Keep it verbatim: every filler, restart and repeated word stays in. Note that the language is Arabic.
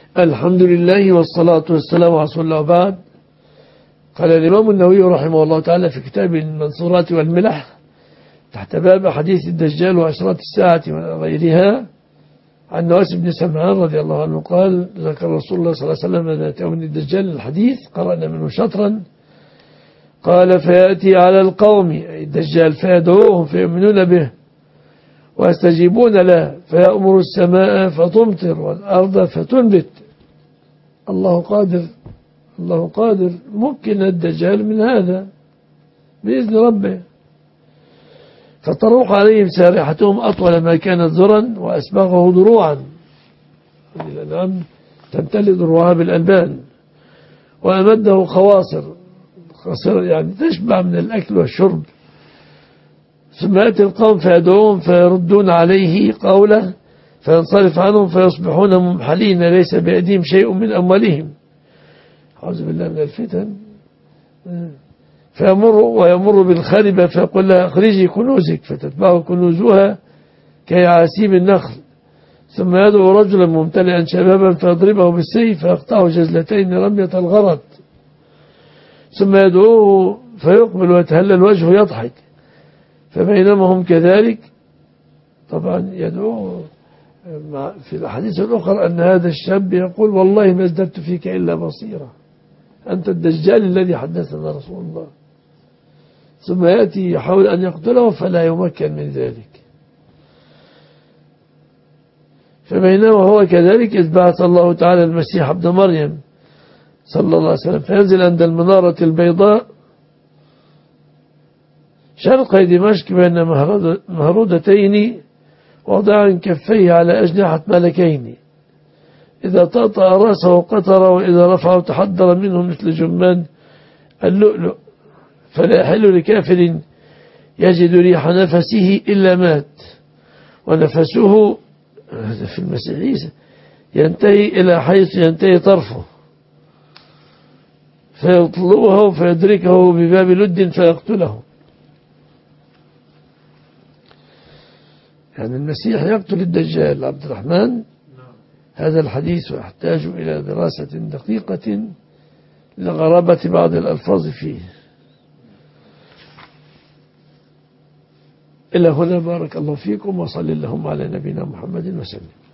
الحمد لله والصلاة والسلام على رسول الله وبعد. قال الإمام النووي رحمه الله تعالى في كتاب المنصورات والملح تحت باب حديث الدجال وأشراط الساعة وغيرها عن نواس بن سمعان رضي الله عنه قال: ذكر رسول الله صلى الله عليه وسلم ذات يوم الدجال الحديث، قرأنا منه شطرا. قال: فيأتي على القوم أي الدجال فيدعوهم فيؤمنون به ويستجيبون له، فيأمر السماء فتمطر والأرض فتنبت. الله قادر، الله قادر، ممكن الدجال من هذا بإذن ربه. فتروح عليهم سارحتهم أطول ما كانت ذرا وأسبغه ضروعا، الأنعام تمتلئ ضروعها بالألبان، وأمده خواصر، خاصرة يعني تشبع من الأكل والشرب. ثم يأتي القوم فيدعوهم فيردون عليه قوله فينصرف عنهم فيصبحون ممحلين ليس بأيديهم شيء من أموالهم. أعوذ بالله من الفتن. فيمر ويمر بالخربة فيقول لها: اخرجي كنوزك، فتتبعه كنوزها كيعاسيب النخل. ثم يدعو رجلا ممتلئا شبابا فيضربه بالسيف فيقطعه جزلتين رمية الغرض. ثم يدعوه فيقبل ويتهلل وجهه يضحك، فبينما هم كذلك طبعا يدعوه. في الحديث الأخرى أن هذا الشاب يقول: والله ما ازددت فيك إلا بصيرة، أنت الدجال الذي حدثنا رسول الله. ثم يأتي يحاول أن يقتله فلا يمكن من ذلك. فبينما هو كذلك إذ بعث الله تعالى المسيح ابن مريم صلى الله عليه وسلم فينزل عند المنارة البيضاء شرقي دمشق بين مهرودتين وضع كفيه على أجنحة ملكين، إذا طأطأ رأسه قطر وإذا رفعه تحضر منه مثل جمان اللؤلؤ، فلا يحل لكافر يجد ريح نفسه إلا مات. ونفسه في المسيحية ينتهي إلى حيث ينتهي طرفه، فيطلبه فيدركه بباب لد فيقتله. يعني المسيح يقتل الدجال. عبد الرحمن، هذا الحديث يحتاج إلى دراسة دقيقة لغرابة بعض الألفاظ فيه. إلى هنا بارك الله فيكم، وصل اللهم على نبينا محمد وسلم.